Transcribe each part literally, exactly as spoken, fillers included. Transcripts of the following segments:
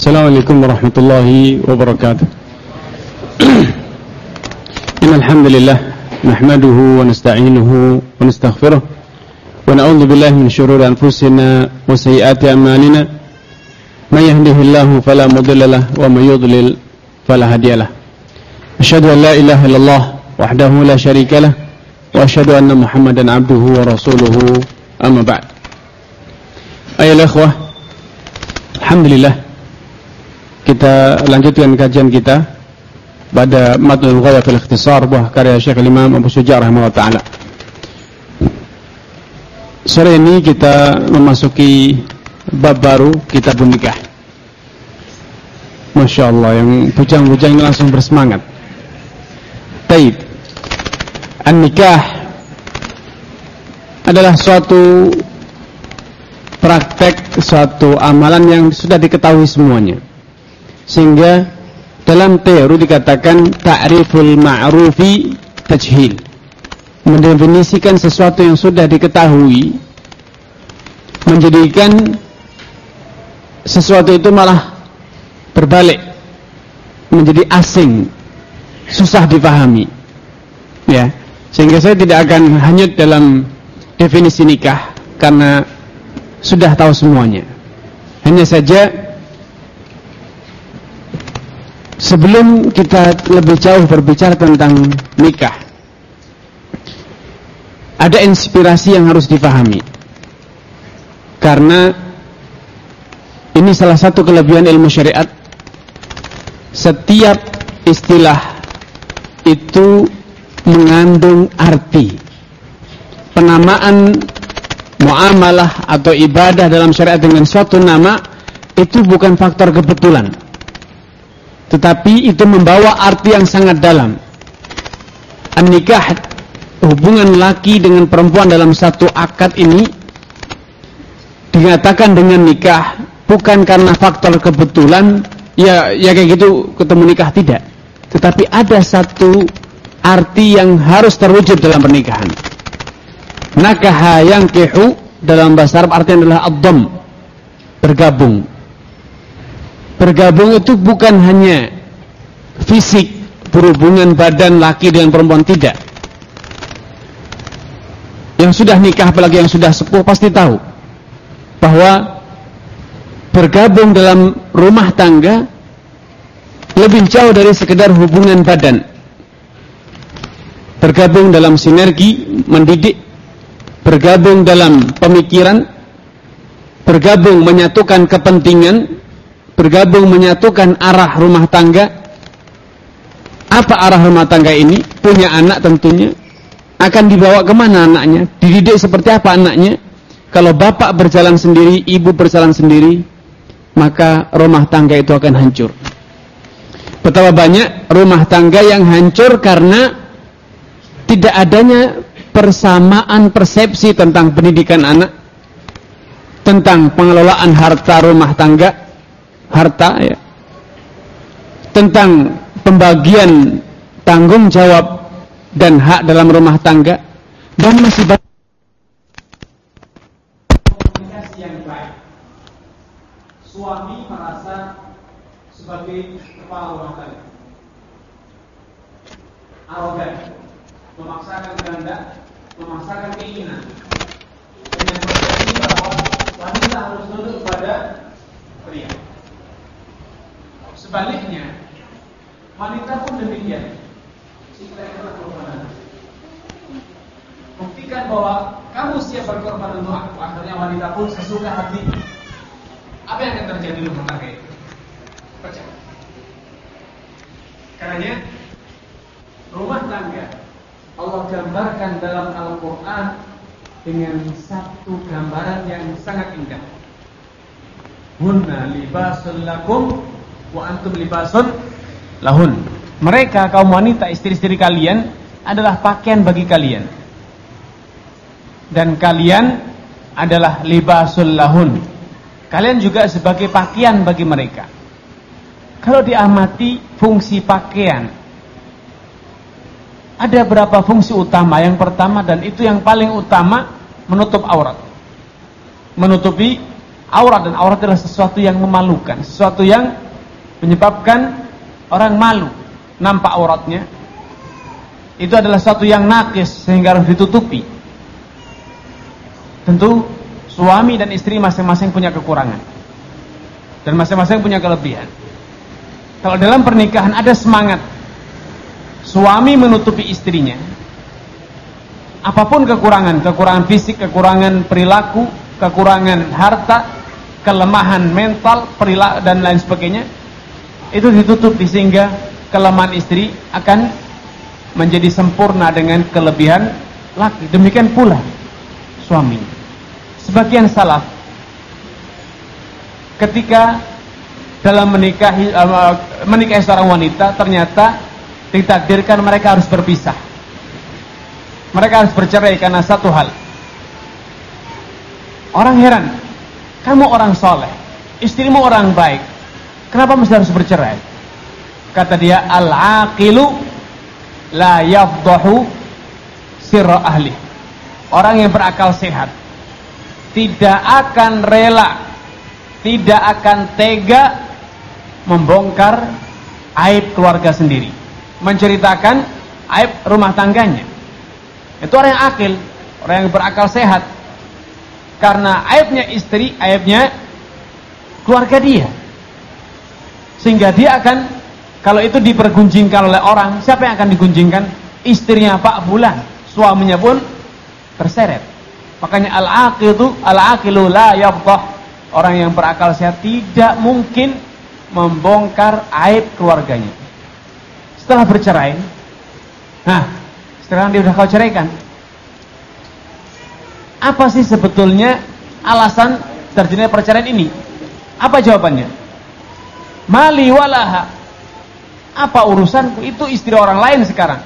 Assalamualaikum warahmatullahi wabarakatuh. Innal hamdalillah nahmaduhu wa nasta'inuhu wa nastaghfiruh wa na'udzu billahi min shururi anfusina wa sayyiati a'malina. May yahdihillahu fala mudilla lahu wa may yudlil fala hadiya lahu. Asyhadu an la ilaha illallah wahdahu la syarika lahu wa asyhadu anna Muhammadan abduhu wa rasuluhu, amma ba'd. Ayolah ikhwah, alhamdulillah kita lanjutkan kajian kita pada Matnul Ghaya fil Ikhtisar, buah karya Syekh Imam Abu Syuja' rahimahullah ta'ala. Sore ini kita memasuki bab baru, kitab nikah. Masya Allah, yang bujang-bujang ini langsung bersemangat. Taib, an-nikah adalah suatu praktek, suatu amalan yang sudah diketahui semuanya, sehingga dalam teori dikatakan ta'riful ma'rufi tajhil, mendefinisikan sesuatu yang sudah diketahui, menjadikan sesuatu itu malah berbalik menjadi asing, susah dipahami, ya. Sehingga saya tidak akan hanyut dalam definisi nikah karena sudah tahu semuanya. Hanya saja sebelum kita lebih jauh berbicara tentang nikah, ada inspirasi yang harus difahami. Karena ini salah satu kelebihan ilmu syariat. Setiap istilah itu mengandung arti. Penamaan muamalah atau ibadah dalam syariat dengan suatu nama itu bukan faktor kebetulan, tetapi itu membawa arti yang sangat dalam. An-nikah, hubungan laki dengan perempuan dalam satu akad ini dinyatakan dengan nikah bukan karena faktor kebetulan, ya ya kayak gitu ketemu nikah, tidak. Tetapi ada satu arti yang harus terwujud dalam pernikahan. Nakaha yankihu dalam bahasa Arab artinya adalah ad-dhamm, bergabung. Bergabung itu bukan hanya fisik, berhubungan badan laki dengan perempuan, tidak. Yang sudah nikah, apalagi yang sudah sepuh, pasti tahu bahwa bergabung dalam rumah tangga lebih jauh dari sekedar hubungan badan. Bergabung dalam sinergi mendidik, bergabung dalam pemikiran, bergabung menyatukan kepentingan, bergabung menyatukan arah rumah tangga. Apa arah rumah tangga ini? Punya anak tentunya. Akan dibawa kemana anaknya? Dididik seperti apa anaknya? Kalau bapak berjalan sendiri, ibu berjalan sendiri, maka rumah tangga itu akan hancur. Betapa banyak rumah tangga yang hancur karena tidak adanya persamaan persepsi tentang pendidikan anak, tentang pengelolaan harta rumah tangga, harta ya, tentang pembagian tanggung jawab dan hak dalam rumah tangga, dan masih banyak komunikasi yang baik. Suami merasa sebagai kepala rumah tangga, arogan, memaksakan kehendak, memaksakan keinginan, dengan persepsi bahwa wanita harus tunduk kepada pria. Sebaliknya, wanita pun demikian. Kita adalah korban. Buktikan bahwa kamu siap berkorban untuk aku. Akhirnya wanita pun sesuka hati. Apa yang akan terjadi di rumah tangga itu? Pecah. Karena rumah tangga Allah gambarkan dalam Al-Quran dengan satu gambaran yang sangat indah. Hunna libasun lakum wa antum libasun lahun. Mereka kaum wanita, istri-istri kalian adalah pakaian bagi kalian, dan kalian adalah libasul lahun. Kalian juga sebagai pakaian bagi mereka. Kalau diamati fungsi pakaian, ada berapa fungsi utama. Yang pertama, dan itu yang paling utama, menutup aurat, menutupi aurat, dan aurat adalah sesuatu yang memalukan, sesuatu yang menyebabkan orang malu nampak auratnya. Itu adalah sesuatu yang nakis sehingga harus ditutupi. Tentu suami dan istri masing-masing punya kekurangan dan masing-masing punya kelebihan. Kalau dalam pernikahan ada semangat suami menutupi istrinya, apapun kekurangan, kekurangan fisik, kekurangan perilaku, kekurangan harta, kelemahan mental, perilaku dan lain sebagainya, itu ditutupi sehingga kelemahan istri akan menjadi sempurna dengan kelebihan laki. Demikian pula suami. Sebagian salaf ketika dalam menikahi uh, menikahi seorang wanita, ternyata ditakdirkan mereka harus berpisah. Mereka harus bercerai karena satu hal. Orang heran, kamu orang soleh, istrimu orang baik, kenapa mesti harus bercerai? Kata dia, al-aqilu la yafdahu sirra ahli. Orang yang berakal sehat tidak akan rela, tidak akan tega membongkar aib keluarga sendiri, menceritakan aib rumah tangganya. Itu orang yang akil, orang yang berakal sehat. Karena aibnya istri, aibnya keluarga dia, sehingga dia akan, kalau itu dipergunjingkan oleh orang, siapa yang akan digunjingkan? Istrinya Pak Fulan, suaminya pun terseret. Makanya al-aqil itu, al-aqilu la yafdah. Orang yang berakal sehat tidak mungkin membongkar aib keluarganya. Setelah bercerai, nah, sekarang dia sudah kau ceraikan. Apa sih sebetulnya alasan terjadinya perceraian ini? Apa jawabannya? Mali walaha. Apa urusanku? Itu istri orang lain sekarang.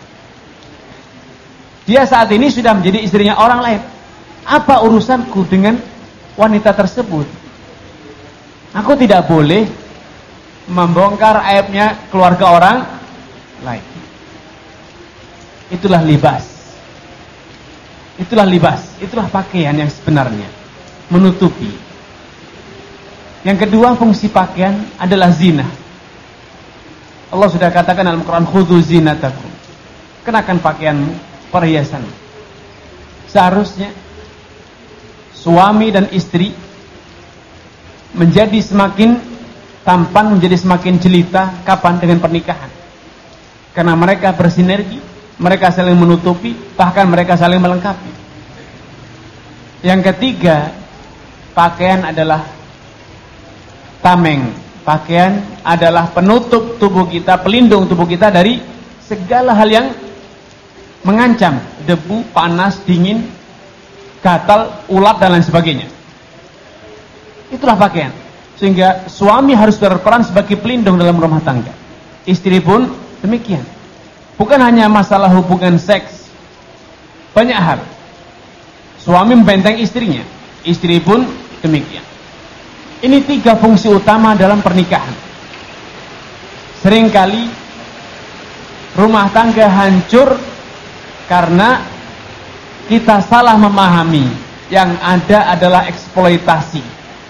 Dia saat ini sudah menjadi istrinya orang lain. Apa urusanku dengan wanita tersebut? Aku tidak boleh membongkar aibnya keluarga orang lain. Itulah libas. Itulah libas. Itulah pakaian yang sebenarnya, menutupi. Yang kedua, fungsi pakaian adalah zina. Allah sudah katakan dalam Al-Quran, khudhu zinatakum. Kenakan pakaianmu, perhiasan. Seharusnya suami dan istri menjadi semakin tampan, menjadi semakin jelita. Kapan? Dengan pernikahan. Karena mereka bersinergi, mereka saling menutupi, bahkan mereka saling melengkapi. Yang ketiga, pakaian adalah tameng. Pakaian adalah penutup tubuh kita, pelindung tubuh kita dari segala hal yang mengancam, debu, panas, dingin, gatal, ulat dan lain sebagainya. Itulah pakaian. Sehingga suami harus berperan sebagai pelindung dalam rumah tangga. Istri pun demikian. Bukan hanya masalah hubungan seks, banyak hal. Suami membenteng istrinya, istri pun demikian. Ini tiga fungsi utama dalam pernikahan. Seringkali rumah tangga hancur karena kita salah memahami. Yang ada adalah eksploitasi.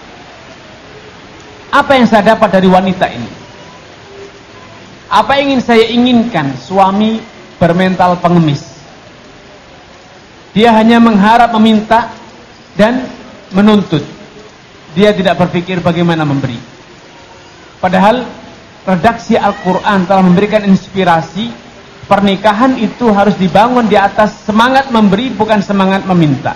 Apa yang saya dapat dari wanita ini? Apa yang ingin saya inginkan? Suami bermental pengemis. Dia hanya mengharap, meminta, dan menuntut. Dia tidak berpikir bagaimana memberi. Padahal redaksi Al-Quran telah memberikan inspirasi. Pernikahan itu harus dibangun di atas semangat memberi, bukan semangat meminta.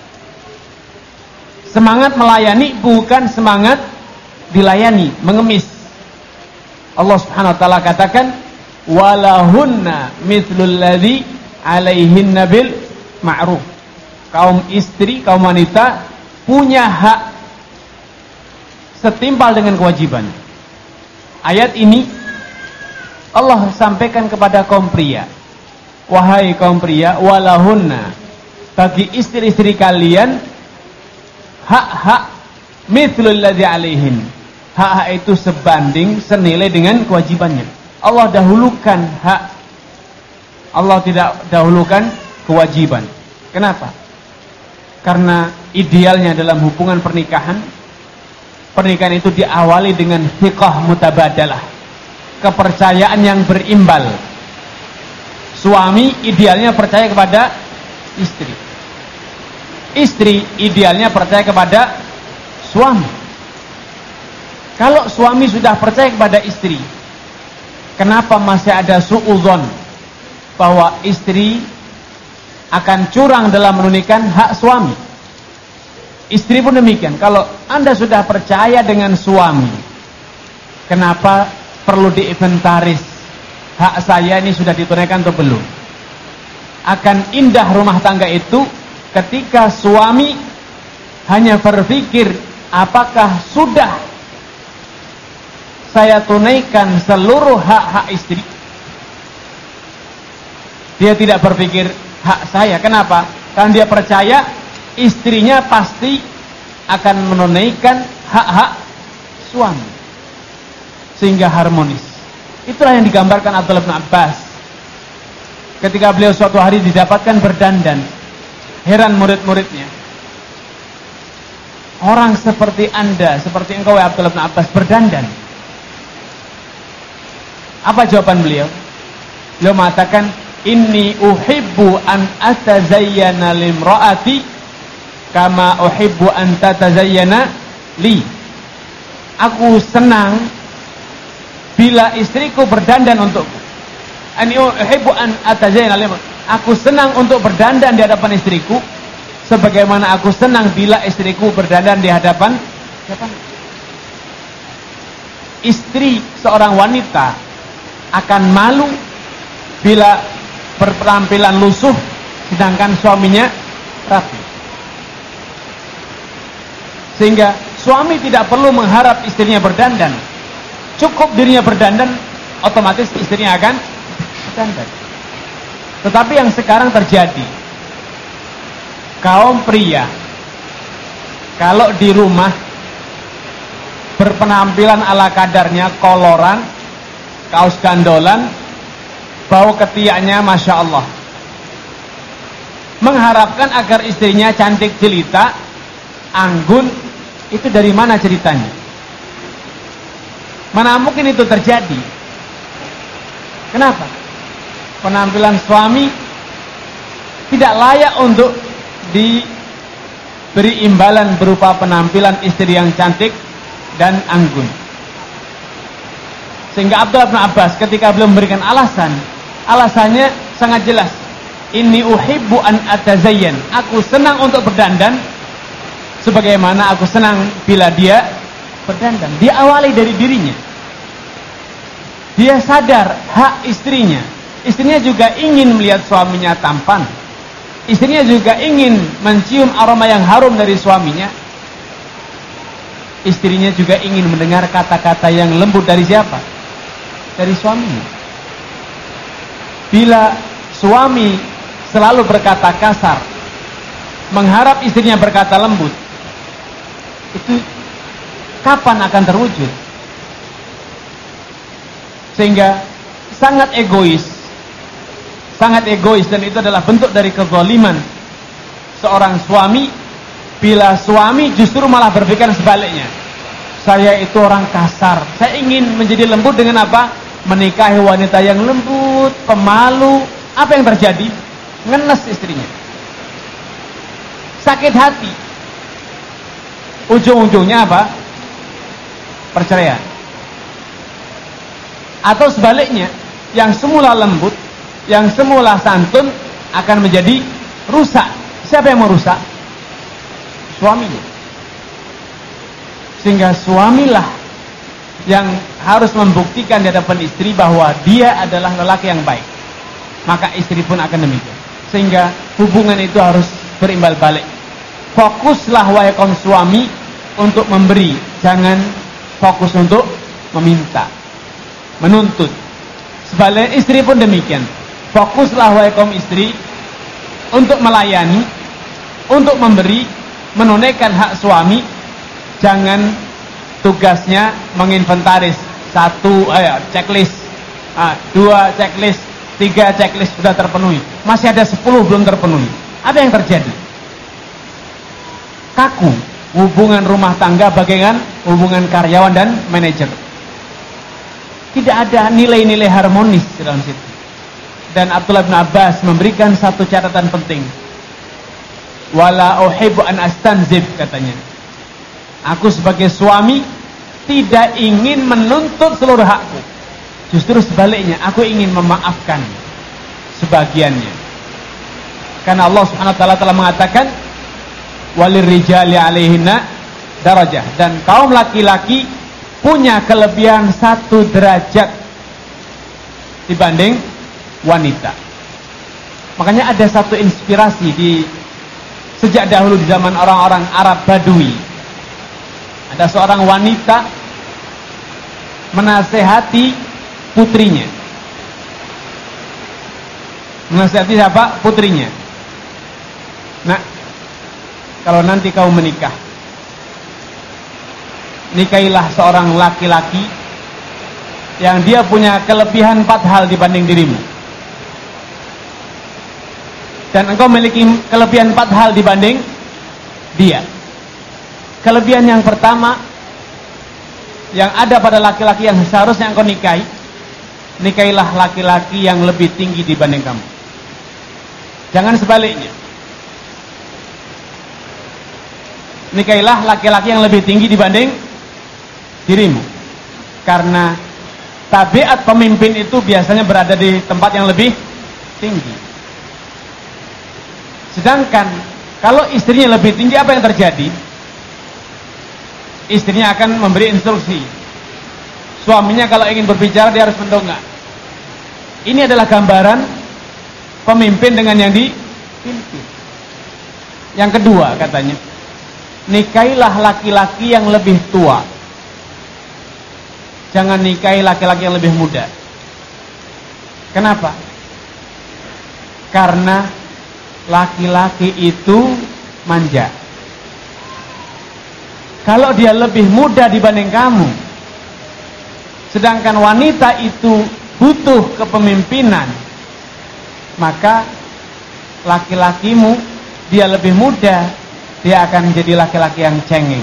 Semangat melayani, bukan semangat dilayani, mengemis. Allah Subhanahu wa taala katakan, walahunna mithlul ladzi alaihinna bil ma'ruf. Kaum istri, kaum wanita punya hak setimpal dengan kewajiban. Ayat ini Allah sampaikan kepada kaum pria. Wahai kaum pria, walahunna, bagi istri-istri kalian hak-hak mithlul ladzi alaihin. Hak-hak itu sebanding, senilai dengan kewajibannya. Allah dahulukan hak, Allah tidak dahulukan kewajiban. Kenapa? Karena idealnya dalam hubungan pernikahan pernikahan itu diawali dengan thiqah mutabadalah, kepercayaan yang berimbal. Suami idealnya percaya kepada istri, istri idealnya percaya kepada suami. Kalau suami sudah percaya kepada istri, kenapa masih ada suudzon bahwa istri akan curang dalam menunaikan hak suami? Istri pun demikian. Kalau Anda sudah percaya dengan suami, kenapa perlu diinventaris? Hak saya ini sudah ditunaikan atau belum? Akan indah rumah tangga itu ketika suami hanya berpikir, apakah sudah saya tunaikan seluruh hak-hak istri. Dia tidak berpikir hak saya. Kenapa? Karena dia percaya istrinya pasti akan menunaikan hak-hak suami, sehingga harmonis. Itulah yang digambarkan Abdullah bin Abbas ketika beliau suatu hari didapatkan berdandan. Heran murid-muridnya, orang seperti Anda, seperti engkau ya Abdullah bin Abbas, berdandan. Apa jawaban beliau? Beliau mengatakan, inni uhibbu an atazayyana limraati kama uhibbu an tatazayyana li. Aku senang bila istriku berdandan untukku. Ani uhibbu an atazayyana limraati. Aku senang untuk berdandan di hadapan istriku sebagaimana aku senang bila istriku berdandan di hadapan hadapan. Istri seorang wanita akan malu bila berpenampilan lusuh sedangkan suaminya rapi. Sehingga suami tidak perlu mengharap istrinya berdandan, cukup dirinya berdandan, otomatis istrinya akan berdandan. Tetapi yang sekarang terjadi, kaum pria kalau di rumah berpenampilan ala kadarnya, koloran, kaos gandolan, bau ketiaknya Masya Allah, mengharapkan agar istrinya cantik jelita, anggun. Itu dari mana ceritanya? Mana mungkin itu terjadi? Kenapa? Penampilan suami tidak layak untuk diberi imbalan berupa penampilan istri yang cantik dan anggun. Sehingga Abdullah bin Abbas ketika beliau memberikan alasan, alasannya sangat jelas. Inni uhibbu an atazayyan. Aku senang untuk berdandan sebagaimana aku senang bila dia berdandan. Dia awali dari dirinya. Dia sadar hak istrinya. Istrinya juga ingin melihat suaminya tampan. Istrinya juga ingin mencium aroma yang harum dari suaminya. Istrinya juga ingin mendengar kata-kata yang lembut dari siapa? Dari suaminya. Bila suami selalu berkata kasar, mengharap istrinya berkata lembut, itu kapan akan terwujud? Sehingga sangat egois, sangat egois, dan itu adalah bentuk dari kezaliman seorang suami bila suami justru malah berpikir sebaliknya. Saya itu orang kasar, saya ingin menjadi lembut dengan apa? Menikahi wanita yang lembut, pemalu. Apa yang terjadi? Ngenes istrinya, sakit hati. Ujung-ujungnya apa? Perceraian. Atau sebaliknya, yang semula lembut, yang semula santun akan menjadi rusak. Siapa yang merusak? Suaminya. Sehingga suamilah yang harus membuktikan di hadapan istri bahwa dia adalah lelaki yang baik. Maka istri pun akan demikian. Sehingga hubungan itu harus berimbal balik. Fokuslah wahai kaum suami untuk memberi, jangan fokus untuk meminta, menuntut. Sebaliknya istri pun demikian. Fokuslah wahai kaum istri untuk melayani, untuk memberi, menunaikan hak suami. Jangan tugasnya menginventaris satu, ayo checklist, ah, dua checklist, tiga checklist sudah terpenuhi, masih ada sepuluh belum terpenuhi. Apa yang terjadi? Kaku, hubungan rumah tangga bagaikan hubungan karyawan dan manajer. Tidak ada nilai-nilai harmonis dalam situ. Dan Abdullah bin Abbas memberikan satu catatan penting. Wala uhibbu an astanzib, katanya. Aku sebagai suami tidak ingin menuntut seluruh hakku. Justru sebaliknya, aku ingin memaafkan sebagiannya. Karena Allah Subhanahu wa taala telah mengatakan walirrijali 'alaihinna darajah, dan kaum laki-laki punya kelebihan satu derajat dibanding wanita. Makanya ada satu inspirasi di sejak dahulu di zaman orang-orang Arab Badui. Ada seorang wanita menasehati putrinya. Menasehati siapa? Putrinya. Nah, kalau nanti kau menikah, nikahilah seorang laki-laki yang dia punya kelebihan empat hal dibanding dirimu. Dan engkau memiliki kelebihan empat hal dibanding dia. Kelebihan yang pertama yang ada pada laki-laki yang seharusnya engkau nikahi, nikahilah laki-laki yang lebih tinggi dibanding kamu. Jangan sebaliknya. Nikahilah laki-laki yang lebih tinggi dibanding dirimu. Karena tabiat pemimpin itu biasanya berada di tempat yang lebih tinggi. Sedangkan kalau istrinya lebih tinggi, apa yang terjadi? Istrinya akan memberi instruksi. Suaminya kalau ingin berbicara dia harus mendongak. Ini adalah gambaran pemimpin dengan yang dipimpin. Yang kedua katanya, nikahilah laki-laki yang lebih tua. Jangan nikahi laki-laki yang lebih muda. Kenapa? Karena laki-laki itu manja. Kalau dia lebih muda dibanding kamu, sedangkan wanita itu butuh kepemimpinan, maka laki-lakimu dia lebih muda, dia akan menjadi laki-laki yang cengeng.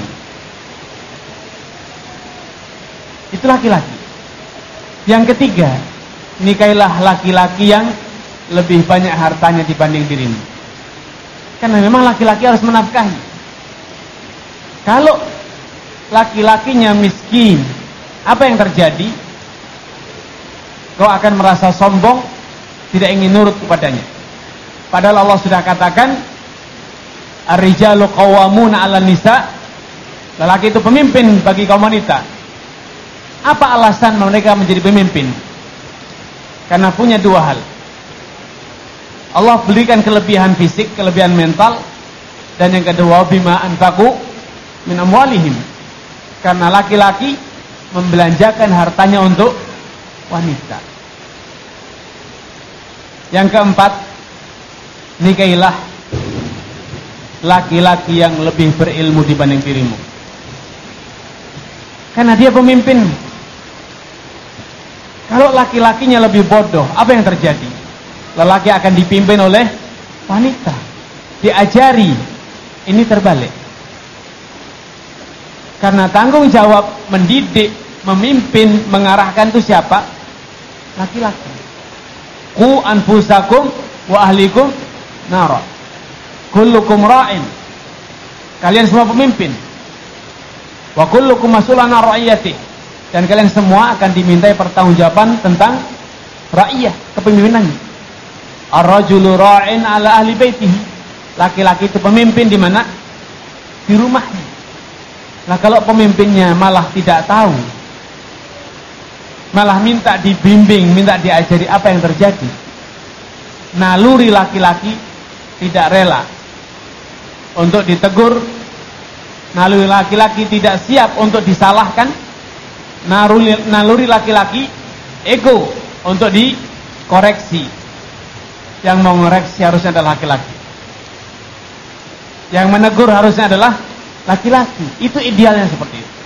Itu laki-laki. Yang ketiga, nikahilah laki-laki yang lebih banyak hartanya dibanding dirimu. Karena memang laki-laki harus menafkahi. Kalau laki-lakinya miskin, apa yang terjadi? Kau akan merasa sombong, tidak ingin nurut kepadanya. Padahal Allah sudah katakan, ar-rijalu qawwamuna 'alan nisa. Lelaki itu pemimpin bagi kaum wanita. Apa alasan mereka menjadi pemimpin? Karena punya dua hal. Allah berikan kelebihan fisik, kelebihan mental, dan yang kedua bima anfaqu min amwalihim. Karena laki-laki membelanjakan hartanya untuk wanita. Yang keempat, nikahilah laki-laki yang lebih berilmu dibanding dirimu. Karena dia pemimpin. Kalau laki-lakinya lebih bodoh, apa yang terjadi? Lelaki akan dipimpin oleh wanita, diajari. Ini terbalik. Karena tanggung jawab mendidik, memimpin, mengarahkan itu siapa? Laki-laki. Qu anfusakum wa ahlikum nara. Kullukum ra'in. Kalian semua pemimpin. Wa kullukum mas'ulun 'an ra'iyati. Dan kalian semua akan dimintai pertanggungjawaban tentang ra'iyah, kepemimpinannya. Ar-rajulu ra'in 'ala ahli baitihi. Laki-laki itu pemimpin di mana? Di rumahnya. Nah, kalau pemimpinnya malah tidak tahu, malah minta dibimbing, minta diajari, apa yang terjadi? Naluri laki-laki tidak rela untuk ditegur. Naluri laki-laki tidak siap untuk disalahkan. Naluri laki-laki ego untuk dikoreksi. Yang mau mengoreksi harusnya adalah laki-laki. Yang menegur harusnya adalah laki-laki. Itu idealnya seperti itu.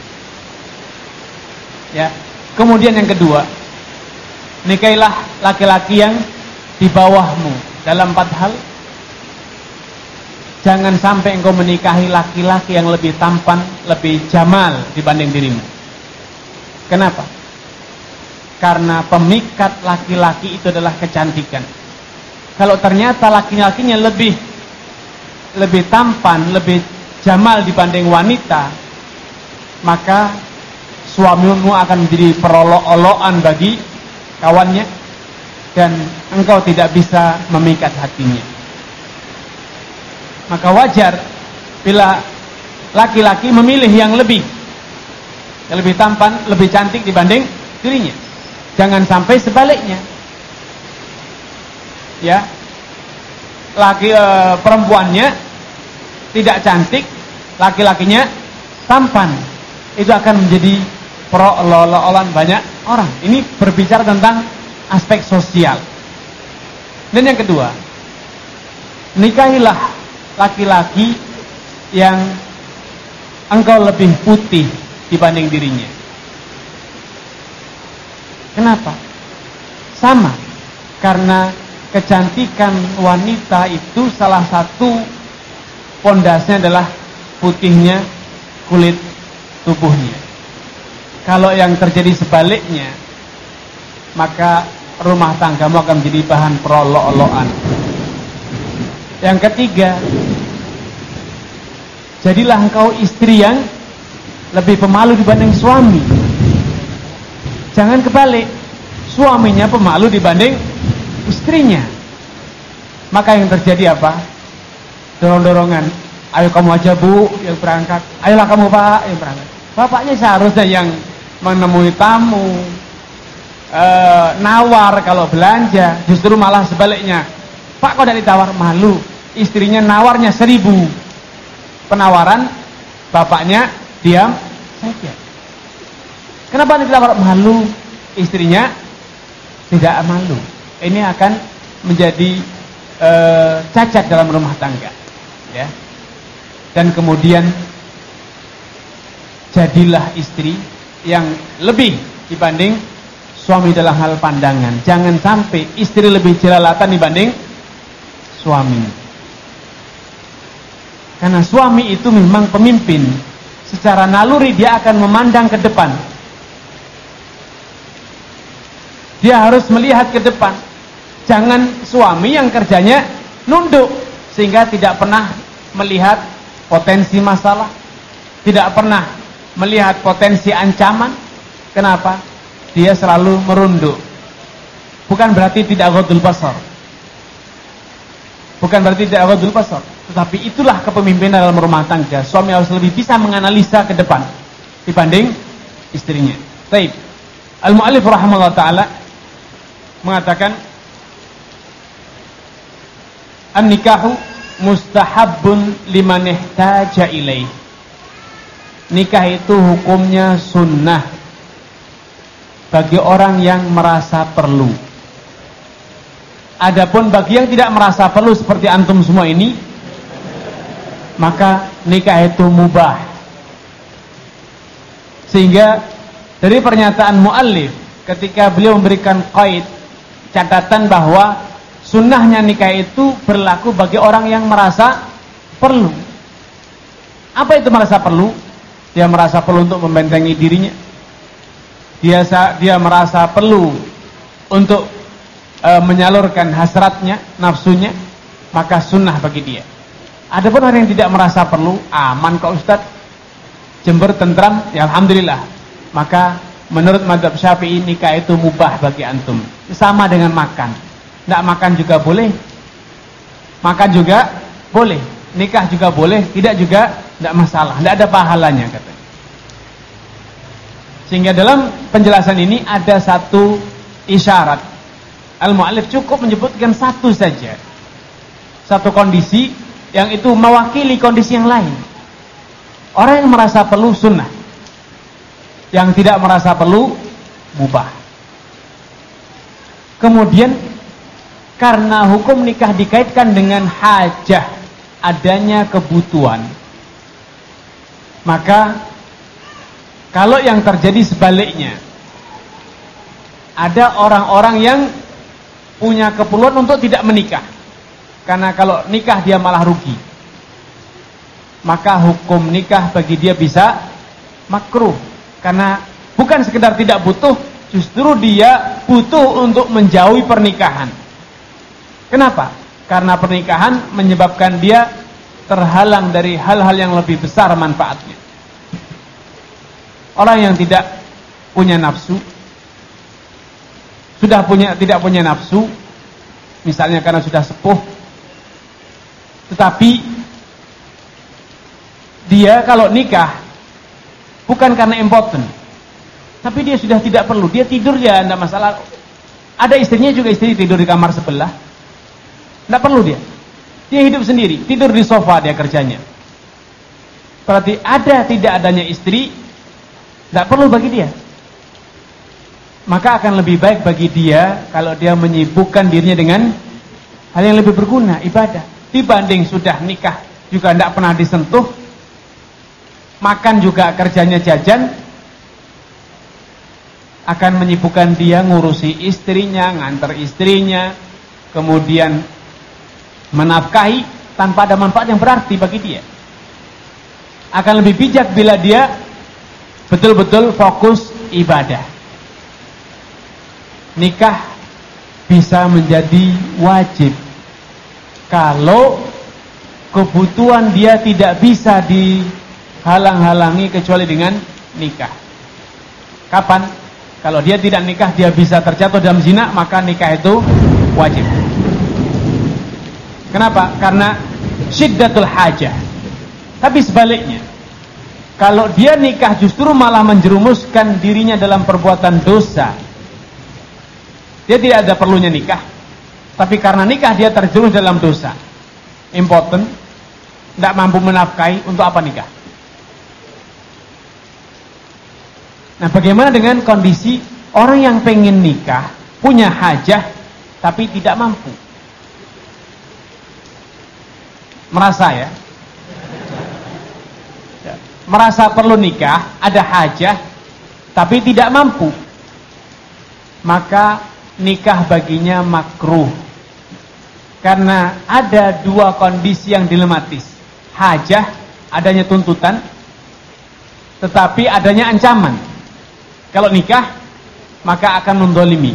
Ya. Kemudian yang kedua, nikahilah laki-laki yang di bawahmu dalam empat hal. Jangan sampai engkau menikahi laki-laki yang lebih tampan, lebih jamal dibanding dirimu. Kenapa? Karena pemikat laki-laki itu adalah kecantikan. Kalau ternyata laki-lakinya lebih lebih tampan, lebih jamal dibanding wanita, maka suamimu akan menjadi perolok-olokan bagi kawannya dan engkau tidak bisa memikat hatinya. Maka wajar bila laki-laki memilih yang lebih yang lebih tampan, lebih cantik dibanding dirinya. Jangan sampai sebaliknya. Ya. Laki e, perempuannya tidak cantik, laki-lakinya tampan. Itu akan menjadi perolok-olokan banyak orang. Ini berbicara tentang aspek sosial. Dan yang kedua, nikahilah laki-laki yang engkau lebih putih dibanding dirinya. Kenapa? Sama, karena kecantikan wanita itu salah satu pondasnya adalah putihnya kulit tubuhnya. Kalau yang terjadi sebaliknya, maka rumah tanggamu akan menjadi bahan perolok-olokan. Yang ketiga, jadilah engkau istri yang lebih pemalu dibanding suami. Jangan kebalik, suaminya pemalu dibanding istrinya. Maka yang terjadi apa? Dorong-dorongan. Ayo kamu aja bu yang berangkat. Ayolah kamu pak yang berangkat. Bapaknya seharusnya yang menemui tamu, e, nawar kalau belanja. Justru malah sebaliknya. Pak kok dari tawar, malu. Istrinya nawarnya seribu. Penawaran, bapaknya diam saja. Kenapa tidak tawar? Malu. Istrinya tidak malu. Ini akan menjadi e, cacat dalam rumah tangga, ya. Dan kemudian jadilah istri yang lebih dibanding suami dalam hal pandangan. Jangan sampai istri lebih jelalatan dibanding suami. Karena suami itu memang pemimpin. Secara naluri dia akan memandang ke depan. Dia harus melihat ke depan. Jangan suami yang kerjanya nunduk sehingga tidak pernah melihat potensi masalah, tidak pernah melihat potensi ancaman. Kenapa? Dia selalu merunduk. Bukan berarti tidak ghadul basar. Bukan berarti tidak ghadul basar, tetapi itulah kepemimpinan dalam rumah tangga. Suami harus lebih bisa menganalisa ke depan dibanding istrinya. Baik. Al-Mu'allif rahimahullah taala mengatakan an-nikahu mustahabbun liman ihtaja ilaih. Nikah itu hukumnya sunnah bagi orang yang merasa perlu. Adapun bagi yang tidak merasa perlu seperti antum semua ini, maka nikah itu mubah. Sehingga dari pernyataan muallif ketika beliau memberikan qaid, catatan bahwa sunnahnya nikah itu berlaku bagi orang yang merasa perlu. Apa itu merasa perlu? Dia merasa perlu untuk membentengi dirinya. Dia dia merasa perlu untuk e, menyalurkan hasratnya, nafsunya, maka sunnah bagi dia. Adapun orang yang tidak merasa perlu, aman kok Ustaz, Jember tentram, ya alhamdulillah. Maka menurut mazhab Syafi'i nikah itu mubah bagi antum. Sama dengan makan. Tidak makan juga boleh, makan juga boleh, nikah juga boleh, tidak juga tidak masalah, tidak ada pahalanya katanya. Sehingga dalam penjelasan ini ada satu isyarat. Al-Mu'allif cukup menyebutkan satu saja, satu kondisi yang itu mewakili kondisi yang lain. Orang yang merasa perlu sunnah, yang tidak merasa perlu mubah. Kemudian karena hukum nikah dikaitkan dengan hajah, adanya kebutuhan, maka kalau yang terjadi sebaliknya, ada orang-orang yang punya keperluan untuk tidak menikah, karena kalau nikah dia malah rugi. maka hukum nikah bagi dia bisa makruh. Karena bukan sekedar tidak butuh, justru dia butuh untuk menjauhi pernikahan. Kenapa? Karena pernikahan menyebabkan dia terhalang dari hal-hal yang lebih besar manfaatnya. Orang yang tidak punya nafsu, sudah punya tidak punya nafsu, misalnya karena sudah sepuh, tetapi dia kalau nikah bukan karena impoten, tapi dia sudah tidak perlu, dia tidur ya tidak masalah. Ada istrinya juga, istri tidur di kamar sebelah, tidak perlu dia. Dia hidup sendiri, tidur di sofa dia kerjanya. Berarti ada tidak adanya istri, tidak perlu bagi dia. Maka akan lebih baik bagi dia kalau dia menyibukkan dirinya dengan hal yang lebih berguna, ibadah, dibanding sudah nikah juga tidak pernah disentuh, makan juga kerjanya jajan, akan menyibukkan dia ngurusi istrinya, nganter istrinya, kemudian menafkahi tanpa ada manfaat yang berarti bagi dia. Akan lebih bijak bila dia betul-betul fokus ibadah. Nikah bisa menjadi wajib kalau kebutuhan dia tidak bisa dihalang-halangi kecuali dengan nikah. Kapan? Kalau dia tidak nikah, dia bisa terjatuh dalam zina, maka nikah itu wajib. Kenapa? Karena syiddatul hajah. Tapi sebaliknya, kalau dia nikah justru malah menjerumuskan dirinya dalam perbuatan dosa, dia tidak ada perlunya nikah, tapi karena nikah dia terjerumus dalam dosa, impoten, tidak mampu menafkahi, untuk apa nikah? Nah, bagaimana dengan kondisi orang yang pengen nikah, punya hajah, tapi tidak mampu? Merasa ya? Merasa perlu nikah, ada hajah, tapi tidak mampu. Maka nikah baginya makruh. Karena ada dua kondisi yang dilematis. Hajah, adanya tuntutan, tetapi adanya ancaman. Kalau nikah, maka akan mendolimi.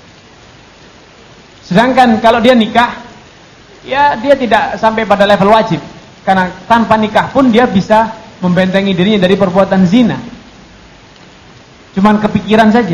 Sedangkan kalau dia nikah, ya dia tidak sampai pada level wajib. Karena tanpa nikah pun dia bisa membentengi dirinya dari perbuatan zina. Cuman kepikiran saja.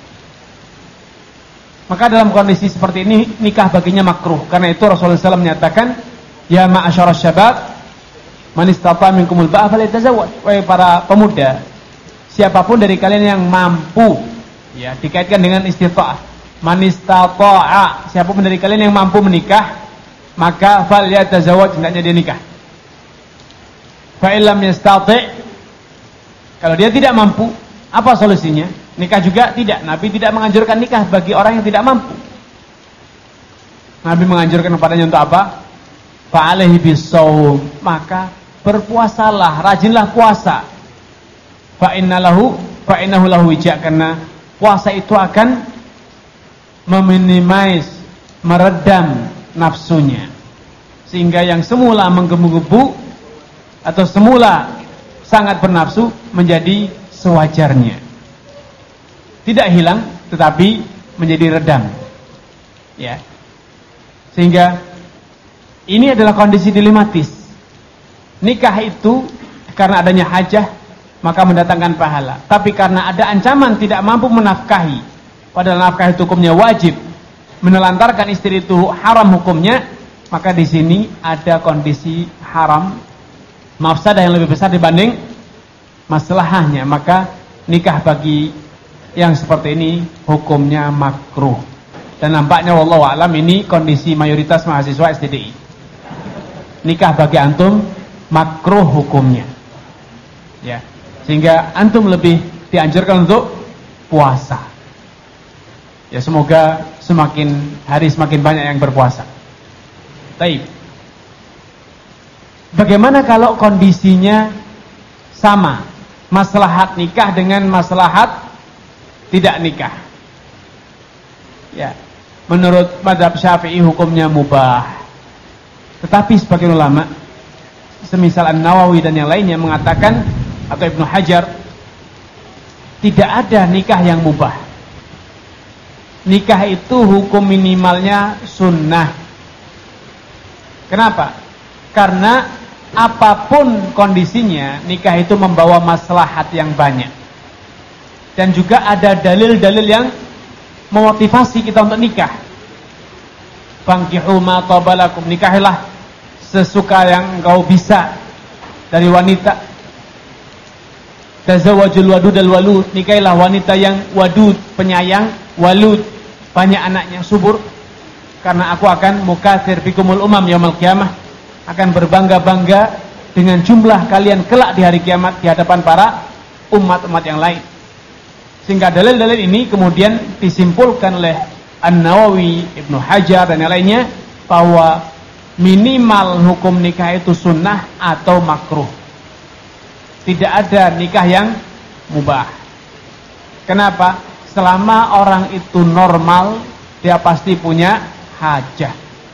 Maka dalam kondisi seperti ini nikah baginya makruh. Karena itu Rasulullah shallallahu alaihi wasallam menyatakan, ya ma'asyaras syabab, man istata minkumul ba'a falyatazawwaj. Wahai para pemuda, siapapun dari kalian yang mampu, ya dikaitkan dengan istita'ah. Man istata'a, siapapun dari kalian yang mampu menikah, maka falyatazawwaj, hendaknya dia nikah. Fa illam yastati', kalau dia tidak mampu, apa solusinya? Nikah juga tidak. Nabi tidak menganjurkan nikah bagi orang yang tidak mampu. Nabi menganjurkan kepadanya untuk apa? Fa'alaihi bis-shaum, maka berpuasalah, rajinlah puasa. Fa innalahu fa innahu lahu wija, karena puasa itu akan meminimais, meredam nafsunya. Sehingga yang semula menggebu-gebu atau semula sangat bernafsu menjadi sewajarnya. Tidak hilang, tetapi menjadi redam. Ya. Sehingga ini adalah kondisi dilematis. Nikah itu karena adanya hajah, maka mendatangkan pahala. Tapi karena ada ancaman tidak mampu menafkahi, padahal nafkah itu hukumnya wajib, menelantarkan istri itu haram hukumnya, maka di sini ada kondisi haram, mafsadah yang lebih besar dibanding maslahahnya. Maka nikah bagi yang seperti ini hukumnya makruh. Dan nampaknya wallahu a'lam ini kondisi mayoritas mahasiswa S D D I. Nikah bagi antum makruh hukumnya. Ya. Sehingga antum lebih dianjurkan untuk puasa. Ya, semoga semakin hari semakin banyak yang berpuasa. Baik. Bagaimana kalau kondisinya sama? Maslahat nikah dengan maslahat tidak nikah. Ya, menurut mazhab Syafi'i hukumnya mubah. Tetapi sebagian ulama semisal An-Nawawi dan yang lainnya mengatakan, atau Ibnu Hajar, tidak ada nikah yang mubah. Nikah itu hukum minimalnya sunnah. Kenapa? Karena apapun kondisinya, nikah itu membawa maslahat yang banyak. Dan juga ada dalil-dalil yang memotivasi kita untuk nikah. Fankihu ma tabalakum, nikahilah sesuka yang engkau bisa dari wanita. Tazawwajul wadud al walud, nikahilah wanita yang wadud, penyayang, walud, banyak anaknya, subur. Karena aku akan mukatsir bikumul umam yaumil qiyamah, akan berbangga-bangga dengan jumlah kalian kelak di hari kiamat di hadapan para umat-umat yang lain. Sehingga dalil-dalil ini kemudian disimpulkan oleh An-Nawawi, Ibnu Hajar dan yang lainnya bahwa minimal hukum nikah itu sunnah atau makruh. Tidak ada nikah yang mubah. Kenapa? Selama orang itu normal, dia pasti punya hajah.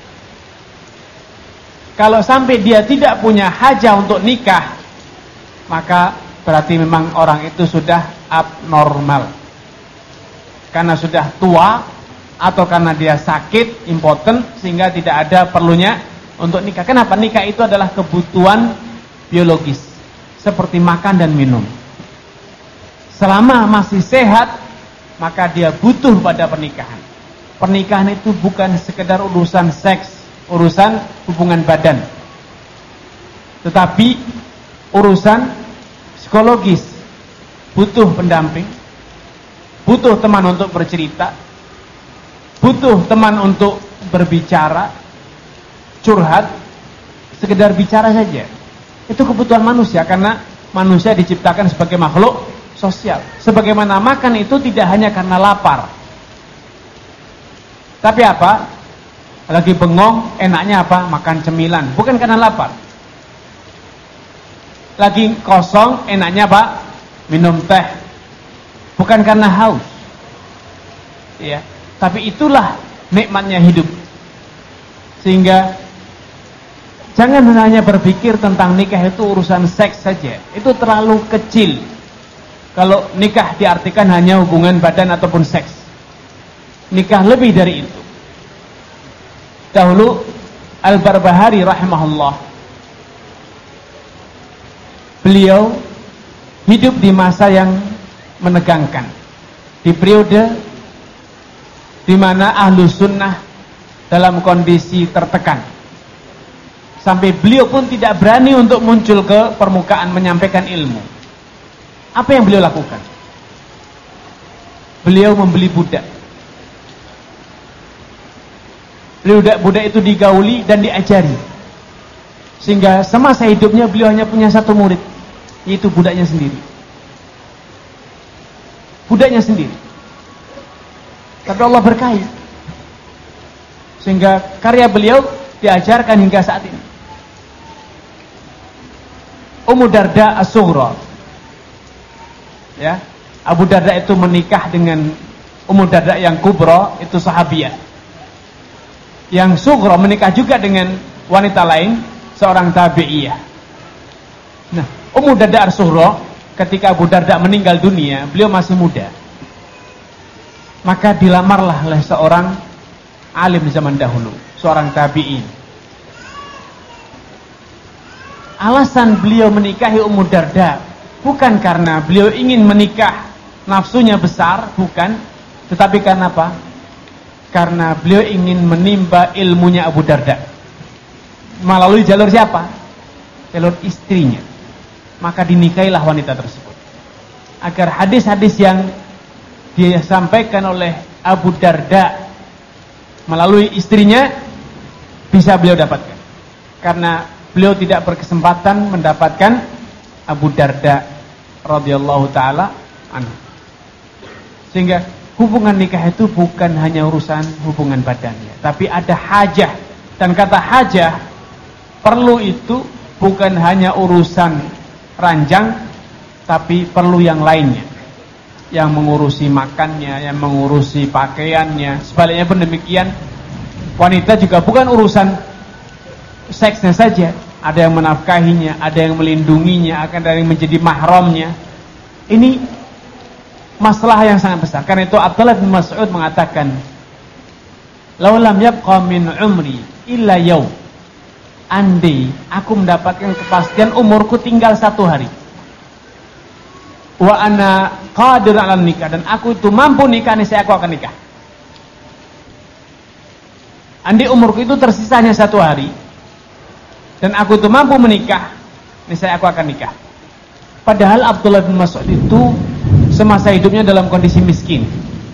Kalau sampai dia tidak punya hajah untuk nikah, maka berarti memang orang itu sudah abnormal. Karena sudah tua atau karena dia sakit, impoten, sehingga tidak ada perlunya untuk nikah. Kenapa? Nikah itu adalah kebutuhan biologis, seperti makan dan minum. Selama masih sehat, maka dia butuh pada pernikahan. Pernikahan itu bukan sekedar urusan seks, urusan hubungan badan, tetapi urusan psikologis. Butuh pendamping, butuh teman untuk bercerita, butuh teman untuk berbicara, curhat, sekedar bicara saja. Itu kebutuhan manusia, karena manusia diciptakan sebagai makhluk sosial. Sebagaimana makan itu tidak hanya karena lapar, tapi apa? Lagi bengong, enaknya apa? Makan cemilan, bukan karena lapar. Lagi kosong, enaknya apa? Minum teh, bukan karena haus. Ya, tapi itulah nikmatnya hidup. Sehingga jangan hanya berpikir tentang nikah itu urusan seks saja. Itu terlalu kecil. Kalau nikah diartikan hanya hubungan badan ataupun seks. Nikah lebih dari itu. Dahulu Al-Barbahari rahimahullah, beliau hidup di masa yang menegangkan, di periode di mana ahlu sunnah dalam kondisi tertekan, sampai beliau pun tidak berani untuk muncul ke permukaan menyampaikan ilmu. Apa yang beliau lakukan? Beliau membeli budak. Budak-budak itu digauli dan diajari, sehingga semasa hidupnya beliau hanya punya satu murid, yaitu budaknya sendiri. Budaknya sendiri. Tapi Allah berkahi, sehingga karya beliau diajarkan hingga saat ini. Ummu Darda As-Sughra, ya, Abu Darda itu menikah dengan Ummu Darda yang kubra, itu sahabiyah. Yang Sughra menikah juga dengan wanita lain, seorang tabi'iyah. Nah, Ummu Darda As-Sughra, ketika Abu Darda meninggal dunia, beliau masih muda. Maka dilamarlah oleh seorang alim zaman dahulu, seorang tabi'in. Alasan beliau menikahi Ummu Darda bukan karena beliau ingin menikah, nafsunya besar, bukan. Tetapi karena apa? Karena beliau ingin menimba ilmunya Abu Darda. Melalui jalur siapa? Jalur istrinya. Maka dinikahilah wanita tersebut, agar hadis-hadis yang dia sampaikan oleh Abu Darda melalui istrinya bisa beliau dapatkan. Karena beliau tidak berkesempatan mendapatkan Abu Darda radhiyallahu taala anhu. Sehingga hubungan nikah itu bukan hanya urusan hubungan badannya, tapi ada hajah. Dan kata hajah, perlu itu bukan hanya urusan ranjang, tapi perlu yang lainnya, yang mengurusi makannya, yang mengurusi pakaiannya. Sebaliknya pun demikian, wanita juga bukan urusan seksnya saja, ada yang menafkahinya, ada yang melindunginya, akan ada yang menjadi mahramnya. Ini masalah yang sangat besar. Karena itu Abdullah bin Mas'ud mengatakan, "Lau lam yabqa min umri illa yaum." Andai aku mendapatkan kepastian umurku tinggal satu hari, wa ana qadir ala nikah, dan aku itu mampu nikah, nih saya aku akan nikah. Andai umurku itu tersisanya satu hari dan aku itu mampu menikah, nih saya aku akan nikah. Padahal Abdullah bin Mas'ud itu semasa hidupnya dalam kondisi miskin.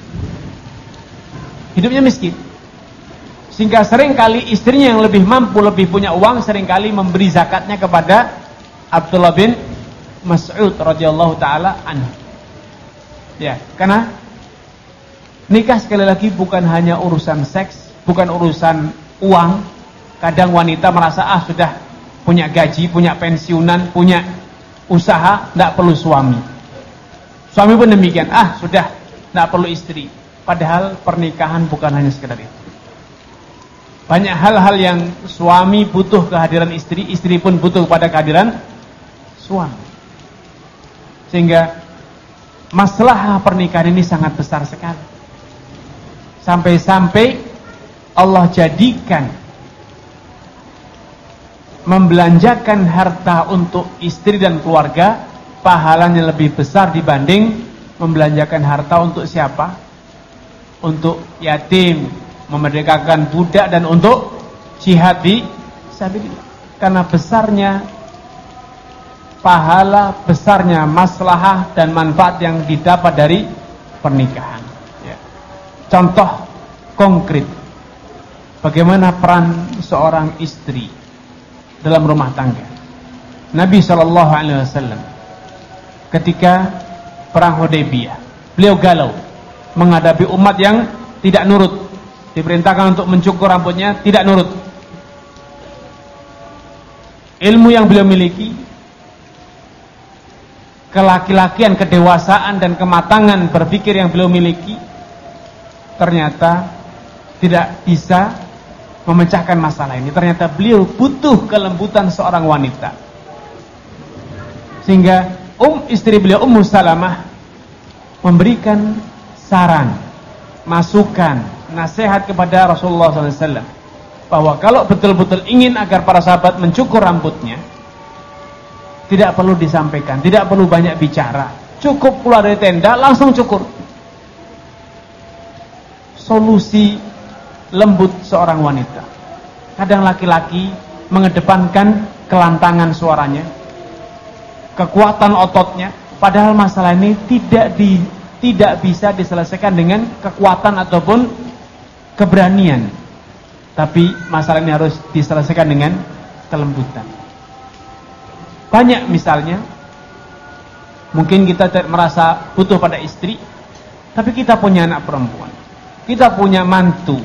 Hidupnya miskin. Sehingga seringkali istrinya yang lebih mampu, lebih punya uang, seringkali memberi zakatnya kepada Abdullah bin Mas'ud radhiyallahu taala anhu. Ya, karena nikah sekali lagi bukan hanya urusan seks, bukan urusan uang. Kadang wanita merasa ah sudah punya gaji, punya pensiunan, punya usaha, tidak perlu suami. Suami pun demikian, ah sudah tidak perlu istri. Padahal pernikahan bukan hanya sekedar itu. Banyak hal-hal yang suami butuh kehadiran istri, istri pun butuh pada kehadiran suami. Sehingga masalah pernikahan ini sangat besar sekali. Sampai-sampai Allah jadikan membelanjakan harta untuk istri dan keluarga pahalanya lebih besar dibanding membelanjakan harta untuk siapa? Untuk yatim, memerdekakan budak, dan untuk jihad di sabilillah. Karena besarnya pahala, besarnya maslahah dan manfaat yang didapat dari pernikahan. Ya. Contoh konkret bagaimana peran seorang istri dalam rumah tangga. Nabi shallallahu alaihi wasallam ketika perang Hudaybiyah, beliau galau menghadapi umat yang tidak nurut. Diperintahkan untuk mencukur rambutnya, tidak nurut. Ilmu yang beliau miliki, kelaki-lakian, kedewasaan dan kematangan berpikir yang beliau miliki, ternyata tidak bisa memecahkan masalah ini. Ternyata beliau butuh kelembutan seorang wanita. Sehingga um istri beliau Ummu Salamah memberikan saran, masukan, nasihat kepada Rasulullah shallallahu alaihi wasallam bahwa kalau betul-betul ingin agar para sahabat mencukur rambutnya, tidak perlu disampaikan, tidak perlu banyak bicara, cukup keluar dari tenda langsung cukur. Solusi lembut seorang wanita. Kadang laki-laki mengedepankan kelantangan suaranya, kekuatan ototnya, padahal masalah ini tidak di tidak bisa diselesaikan dengan kekuatan ataupun keberanian. Tapi masalah ini harus diselesaikan dengan kelembutan. Banyak misalnya, mungkin kita merasa butuh pada istri, tapi kita punya anak perempuan, kita punya mantu,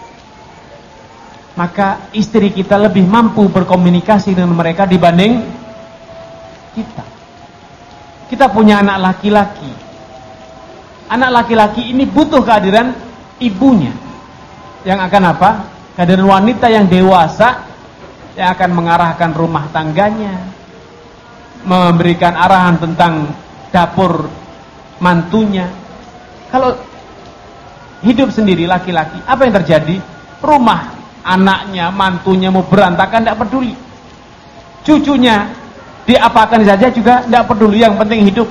maka istri kita lebih mampu berkomunikasi dengan mereka dibanding kita. Kita punya anak laki-laki, anak laki-laki ini butuh kehadiran ibunya, yang akan apa? Kehadiran wanita yang dewasa, yang akan mengarahkan rumah tangganya, memberikan arahan tentang dapur mantunya. Kalau hidup sendiri laki-laki, apa yang terjadi? Rumah anaknya, mantunya mau berantakan, tidak peduli. Cucunya diapakan saja juga tidak peduli, yang penting hidup.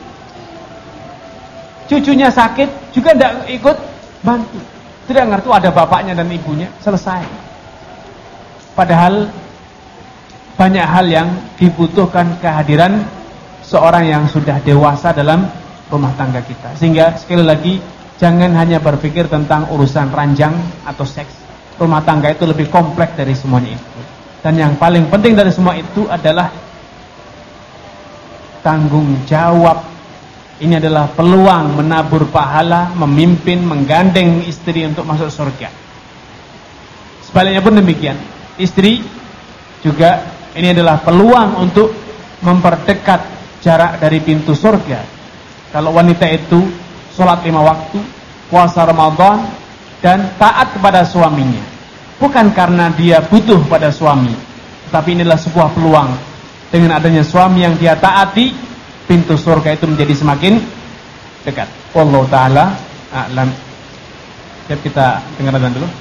Cucunya sakit juga tidak ikut bantu, tidak ngerti ada bapaknya dan ibunya, selesai. Padahal banyak hal yang dibutuhkan kehadiran seorang yang sudah dewasa dalam rumah tangga kita. Sehingga sekali lagi, jangan hanya berpikir tentang urusan ranjang atau seks. Rumah tangga itu lebih kompleks dari semuanya itu. Dan yang paling penting dari semua itu adalah tanggung jawab. Ini adalah peluang menabur pahala, memimpin, menggandeng istri untuk masuk surga. Sebaliknya pun demikian. Istri juga ini adalah peluang untuk memperdekat jarak dari pintu surga. Kalau wanita itu sholat lima waktu, puasa Ramadan, dan taat kepada suaminya, bukan karena dia butuh pada suami, Tapi inilah sebuah peluang. Dengan adanya suami yang dia taati, pintu surga itu menjadi semakin dekat. Wallahu ta'ala a'lam. Siap, kita dengar azan dulu.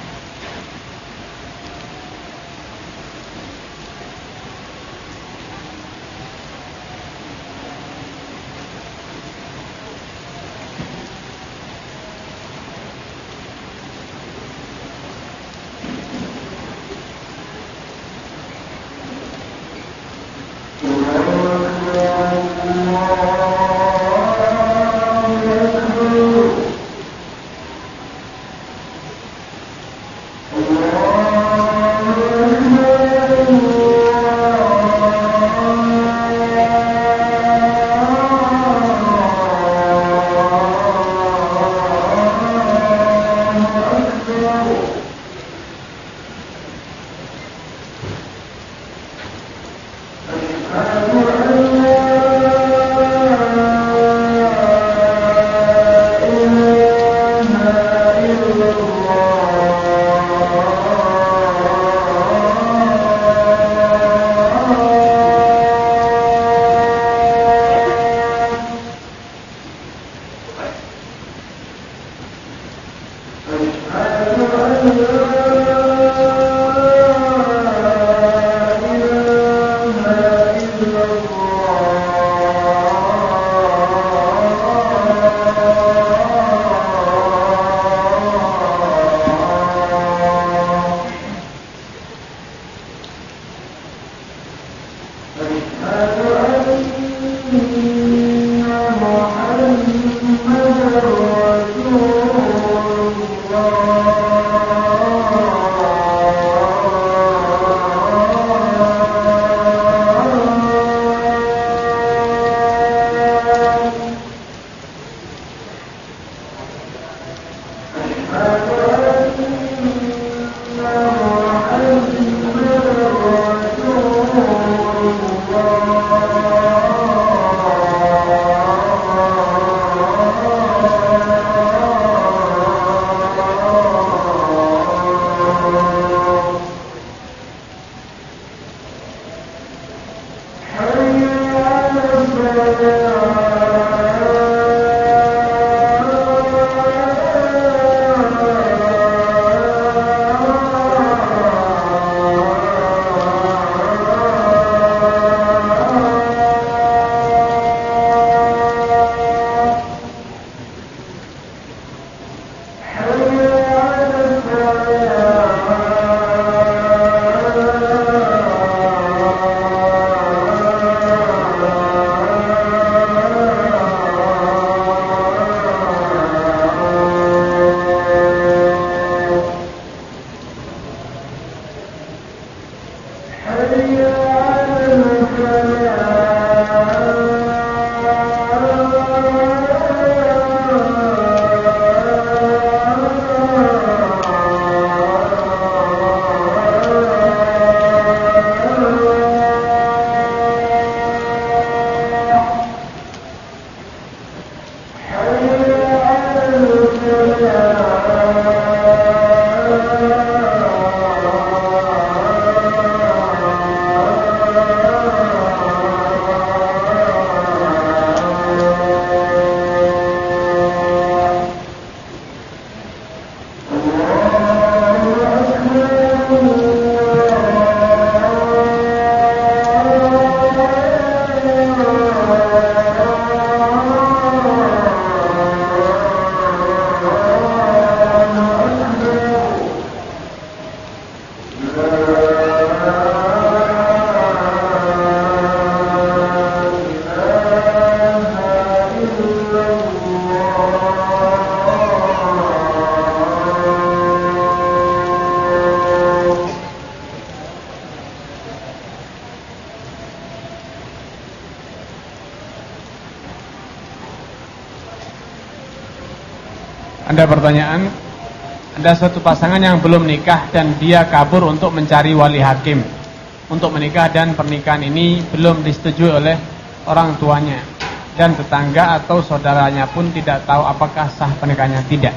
Ada pertanyaan, ada satu pasangan yang belum nikah dan dia kabur untuk mencari wali hakim untuk menikah, dan pernikahan ini belum disetujui oleh orang tuanya, dan tetangga atau saudaranya pun tidak tahu apakah sah pernikahannya tidak.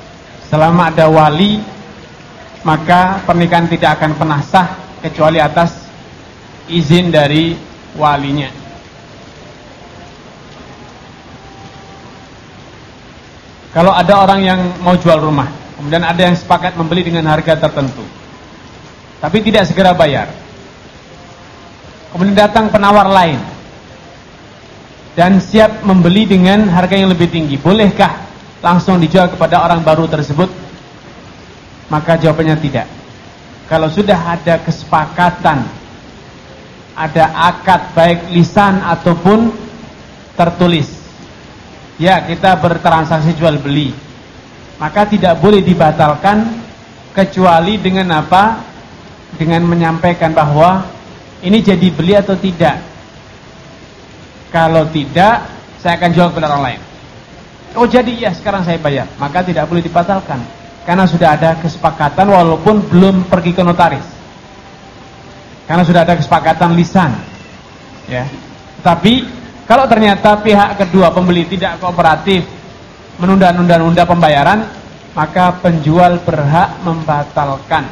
Selama ada wali, maka pernikahan tidak akan pernah sah kecuali atas izin dari walinya. Kalau ada orang yang mau jual rumah, kemudian ada yang sepakat membeli dengan harga tertentu, tapi tidak segera bayar, kemudian datang penawar lain dan siap membeli dengan harga yang lebih tinggi, bolehkah langsung dijual kepada orang baru tersebut? Maka jawabannya tidak. Kalau sudah ada kesepakatan, ada akad baik lisan ataupun tertulis, ya kita bertransaksi jual beli, maka tidak boleh dibatalkan kecuali dengan apa? Dengan menyampaikan bahwa ini jadi beli atau tidak. Kalau tidak, saya akan jual kepada orang lain. Oh jadi ya, sekarang saya bayar. Maka tidak boleh dibatalkan, karena sudah ada kesepakatan walaupun belum pergi ke notaris. Karena sudah ada kesepakatan lisan, ya. Tapi kalau ternyata pihak kedua pembeli tidak kooperatif, menunda-nunda-nunda pembayaran, maka penjual berhak membatalkan.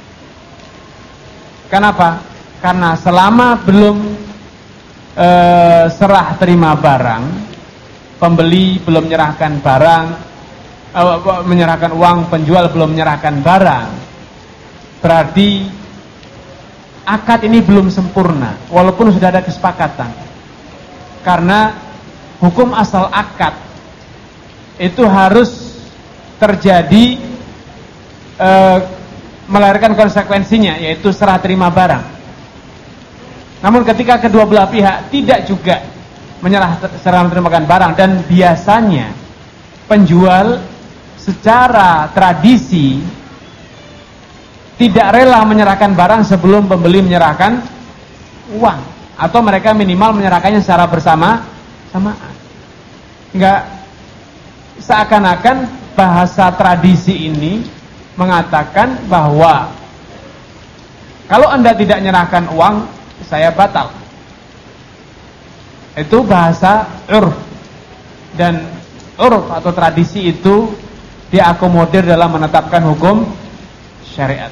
Kenapa? Karena selama belum e, serah terima barang, pembeli belum menyerahkan barang, e, menyerahkan uang, penjual belum menyerahkan barang, berarti akad ini belum sempurna, walaupun sudah ada kesepakatan. Karena hukum asal akad itu harus terjadi e, melahirkan konsekuensinya, yaitu serah terima barang. Namun ketika kedua belah pihak tidak juga menyerah serah terimakan barang, dan biasanya penjual secara tradisi tidak rela menyerahkan barang sebelum pembeli menyerahkan uang, atau mereka minimal menyerahkannya secara bersama-samaan. Enggak, seakan-akan bahasa tradisi ini mengatakan bahwa kalau Anda tidak menyerahkan uang, saya batal. Itu bahasa urf, dan urf atau tradisi itu diakomodir dalam menetapkan hukum syariat.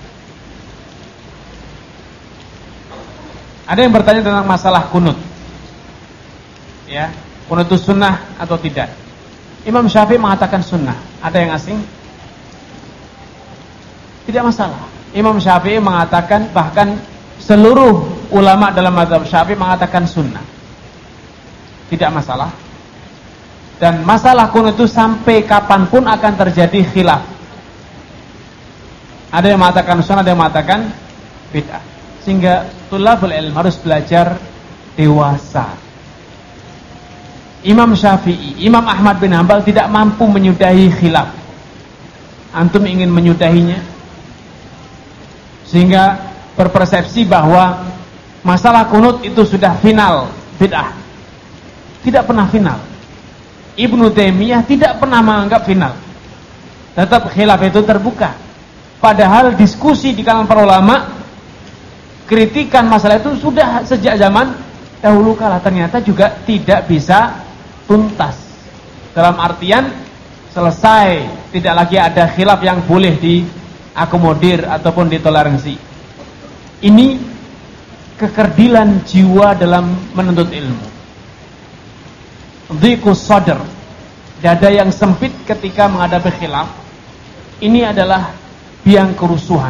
Ada yang bertanya tentang masalah kunut, ya, kunut itu sunnah atau tidak? Imam Syafi'i mengatakan sunnah. Ada yang asing? Tidak masalah. Imam Syafi'i mengatakan, bahkan seluruh ulama dalam mazhab Syafi'i mengatakan sunnah. Tidak masalah. Dan masalah kunut itu sampai kapanpun akan terjadi khilaf. Ada yang mengatakan sunnah, ada yang mengatakan bid'ah. Sehingga tulabul ilm harus belajar dewasa. Imam Syafi'i, Imam Ahmad bin Hanbal tidak mampu menyudahi khilaf. Antum ingin menyudahinya? Sehingga berpersepsi bahwa masalah kunut itu sudah final, bid'ah. Tidak pernah final. Ibnu Taimiyah tidak pernah menganggap final. Tetap khilaf itu terbuka. Padahal diskusi di kalangan para ulama, kritikan masalah itu sudah sejak zaman dahulu kala, ternyata juga tidak bisa tuntas. Dalam artian selesai, tidak lagi ada khilaf yang boleh diakomodir ataupun ditoleransi. Ini kekerdilan jiwa dalam menuntut ilmu. Dhiqus sadr, dada yang sempit ketika menghadapi khilaf. Ini adalah biang kerusuhan,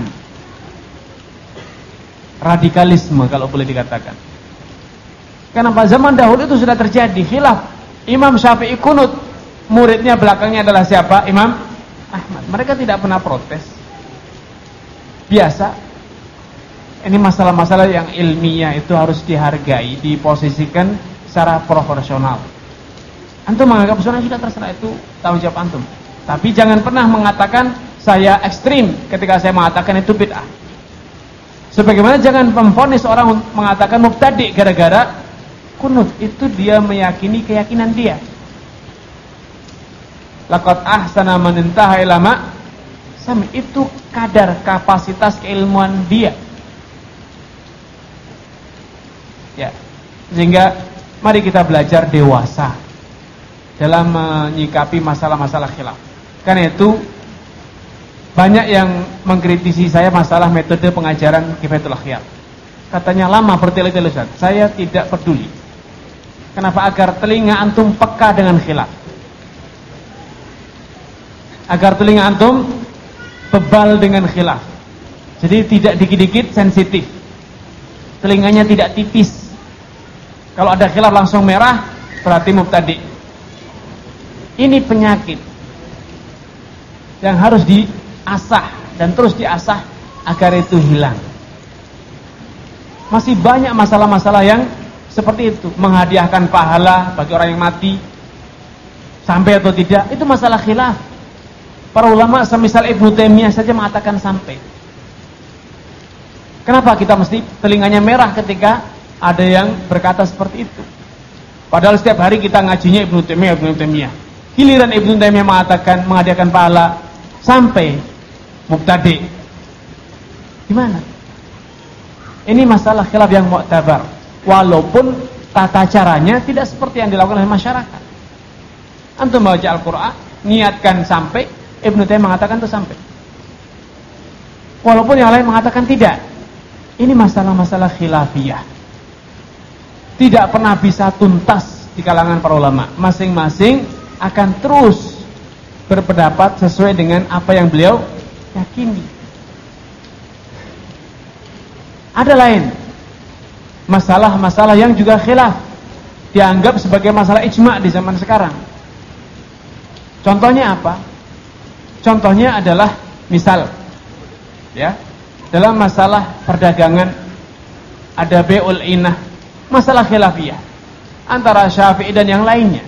radikalisme kalau boleh dikatakan. Karena pada zaman dahulu itu sudah terjadi khilaf. Imam Syafi'i kunut, muridnya belakangnya adalah siapa? Imam Ahmad. Mereka tidak pernah protes. Biasa. Ini masalah-masalah yang ilmiah itu harus dihargai, diposisikan secara proporsional. Antum menganggap sunnah, sudah terserah, itu tanggung jawab antum. Tapi jangan pernah mengatakan saya ekstrim ketika saya mengatakan itu bid'ah. Sebagaimana jangan memvonis orang mengatakan mubtadi' gara-gara kunut, itu dia meyakini keyakinan dia. Laqad ahsana man intaha ila ma sami, itu kadar kapasitas keilmuan dia. Ya. Sehingga mari kita belajar dewasa dalam menyikapi masalah-masalah khilaf. Karena itu banyak yang mengkritisi saya masalah metode pengajaran Kifayatul Akhyar. katanya lama bertele-tele Ustaz. Saya tidak peduli. Kenapa? Agar telinga antum peka dengan khilaf. Agar telinga antum bebal dengan khilaf. Jadi tidak dikit-dikit sensitif. Telinganya tidak tipis. Kalau ada khilaf langsung merah, berarti mubtadi'. Ini penyakit yang harus diasah dan terus diasah agar itu hilang. Masih banyak masalah-masalah yang seperti itu, menghadiahkan pahala bagi orang yang mati sampai atau tidak, itu masalah khilaf. Para ulama semisal Ibnu Taimiyah saja mengatakan sampai. Kenapa kita mesti telinganya merah ketika ada yang berkata seperti itu? Padahal setiap hari kita ngajinya Ibnu Taimiyah, Ibnu Taimiyah. Giliran Ibnu Taimiyah mengatakan menghadiahkan pahala sampai mubtadi'. Gimana? Ini masalah khilaf yang mu'tabar. Walaupun tata caranya tidak seperti yang dilakukan oleh masyarakat. Antum baca Al-Qur'an, niatkan sampai, Ibnu Taimiyah mengatakan itu sampai. Walaupun yang lain mengatakan tidak. Ini masalah-masalah khilafiyah. Tidak pernah bisa tuntas di kalangan para ulama. Masing-masing akan terus berpendapat sesuai dengan apa yang beliau yakini. Ada lain masalah-masalah yang juga khilaf, dianggap sebagai masalah ijma' di zaman sekarang. Contohnya apa? Contohnya adalah misal ya, dalam masalah perdagangan ada bai'ul inah, masalah khilafiyah antara Syafi'i dan yang lainnya.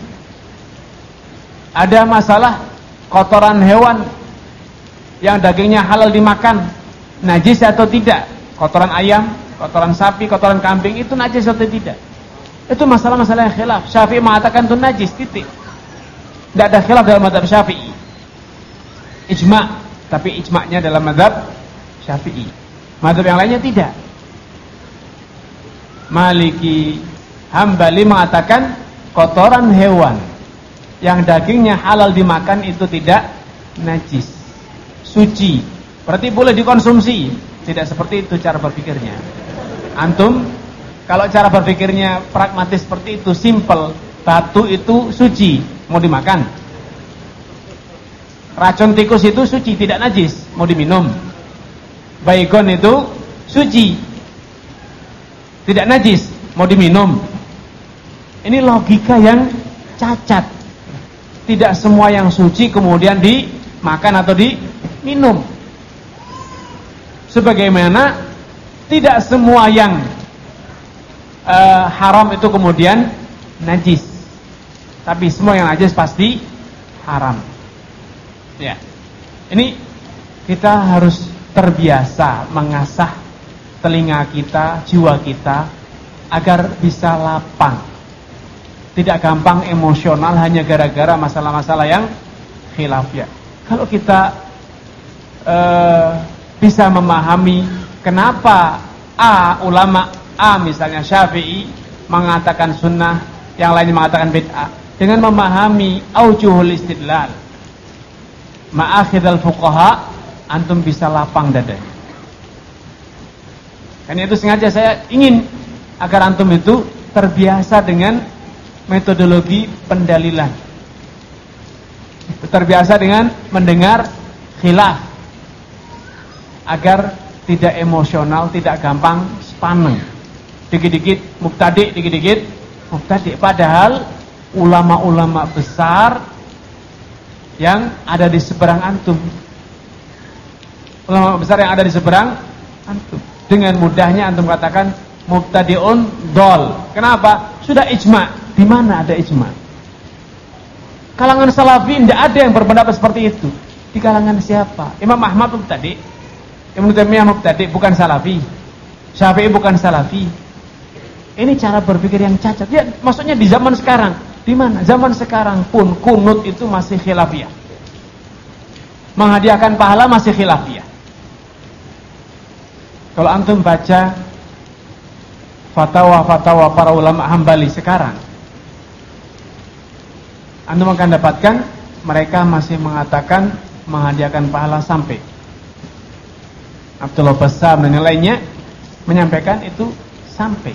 Ada masalah kotoran hewan yang dagingnya halal dimakan, najis atau tidak? Kotoran ayam, kotoran sapi, kotoran kambing itu najis atau tidak? Itu masalah-masalah yang khilaf. Syafi'i mengatakan itu najis, titik. Tidak ada khilaf dalam mazhab Syafi'i. Ijma', tapi ijma'nya dalam mazhab Syafi'i. Mazhab yang lainnya tidak. Maliki, Hambali mengatakan kotoran hewan yang dagingnya halal dimakan itu tidak najis, suci, berarti boleh dikonsumsi. Tidak seperti itu cara berpikirnya. Antum kalau cara berpikirnya pragmatis seperti itu, simple, batu itu suci, mau dimakan. Racun tikus itu suci, tidak najis, mau diminum. Baygon itu suci, tidak najis, mau diminum. Ini logika yang cacat. Tidak semua yang suci kemudian dimakan atau diminum. Sebagaimana tidak semua yang uh, haram itu kemudian najis. Tapi semua yang najis pasti haram. Ya. Ini kita harus terbiasa mengasah telinga kita, jiwa kita agar bisa lapang. Tidak gampang emosional hanya gara-gara masalah-masalah yang khilafiyah. Kalau kita uh, bisa memahami kenapa A, ulama A misalnya Syafi'i mengatakan sunnah, yang lain mengatakan bid'ah, dengan memahami aujuhul istidlal ma'akhidhal fuqaha, antum bisa lapang dadanya. Karena itu sengaja saya ingin agar antum itu terbiasa dengan metodologi pendalilan, terbiasa dengan mendengar khilaf agar tidak emosional, tidak gampang sepaneng. Dikit-dikit mubtadi', dikit-dikit mubtadi'. Padahal ulama-ulama besar yang ada di seberang antum, ulama besar yang ada di seberang antum, dengan mudahnya antum katakan mubtadi'un dol. Kenapa? Sudah ijma'. Di mana ada ijma'? Kalangan salafi tidak ada yang berpendapat seperti itu. Di kalangan siapa? Imam Ahmad mubtadi', Ibnu Taimiyah mubtadi', bukan salafi. Syafi'i bukan salafi. Ini cara berpikir yang cacat. Ya, maksudnya di zaman sekarang. Di mana? Zaman sekarang pun kunut itu masih khilafiyah. Menghadiahkan pahala masih khilafiyah. Kalau antum baca fatwa-fatwa para ulama Hambali sekarang, antum akan dapatkan mereka masih mengatakan menghadiahkan pahala sampai. Abdullah Bassam dan yang lainnya menyampaikan itu sampai.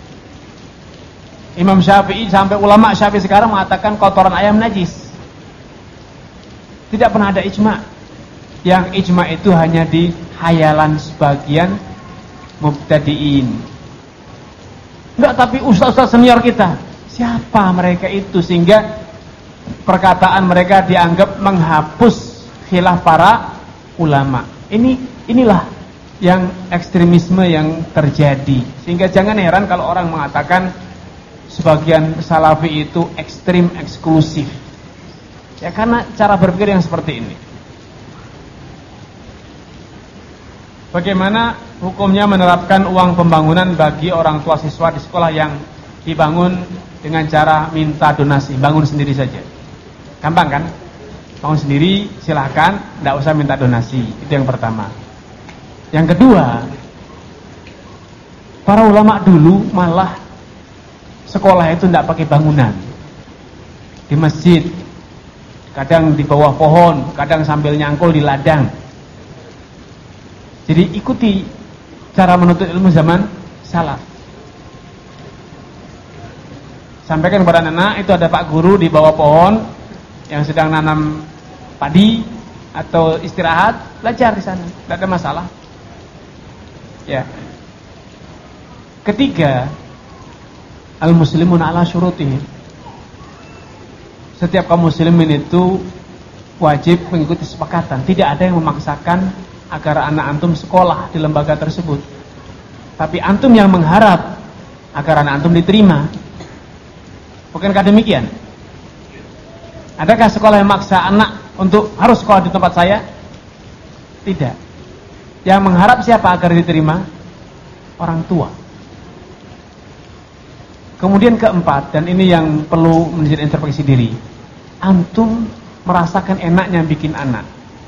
Imam Syafi'i sampai ulama Syafi'i sekarang mengatakan kotoran ayam najis. Tidak pernah ada ijma. Yang ijma itu hanya di hayalan sebagian mubtadi'in. Enggak, tapi ustaz-ustaz senior kita. Siapa mereka itu sehingga perkataan mereka dianggap menghapus khilaf para ulama. Ini inilah yang ekstremisme yang terjadi. Sehingga jangan heran kalau orang mengatakan sebagian salafi itu ekstrim eksklusif. Ya karena cara berpikir yang seperti ini. Bagaimana hukumnya menerapkan uang pembangunan bagi orang tua siswa di sekolah yang dibangun dengan cara minta donasi, bangun sendiri saja? Gampang kan? Bangun sendiri silahkan, tidak usah minta donasi. Itu yang pertama. Yang kedua, para ulama dulu malah sekolah itu tidak pakai bangunan. Di masjid, kadang di bawah pohon, kadang sambil nyangkul di ladang. Jadi ikuti cara menuntut ilmu zaman salaf. Sampaikan kepada anak, itu ada pak guru di bawah pohon yang sedang nanam padi atau istirahat, belajar di sana, tidak ada masalah. Ya. Ketiga, al-muslimun ala syurutihim. Setiap kaum muslimin itu wajib mengikuti kesepakatan. Tidak ada yang memaksakan agar anak antum sekolah di lembaga tersebut. Tapi antum yang mengharap agar anak antum diterima. Bukankah demikian? Adakah sekolah yang maksa anak untuk harus sekolah di tempat saya? Tidak. Yang mengharap siapa agar diterima? Orang tua. Kemudian keempat, dan ini yang perlu menjadi introspeksi diri. Antum merasakan enaknya bikin anak.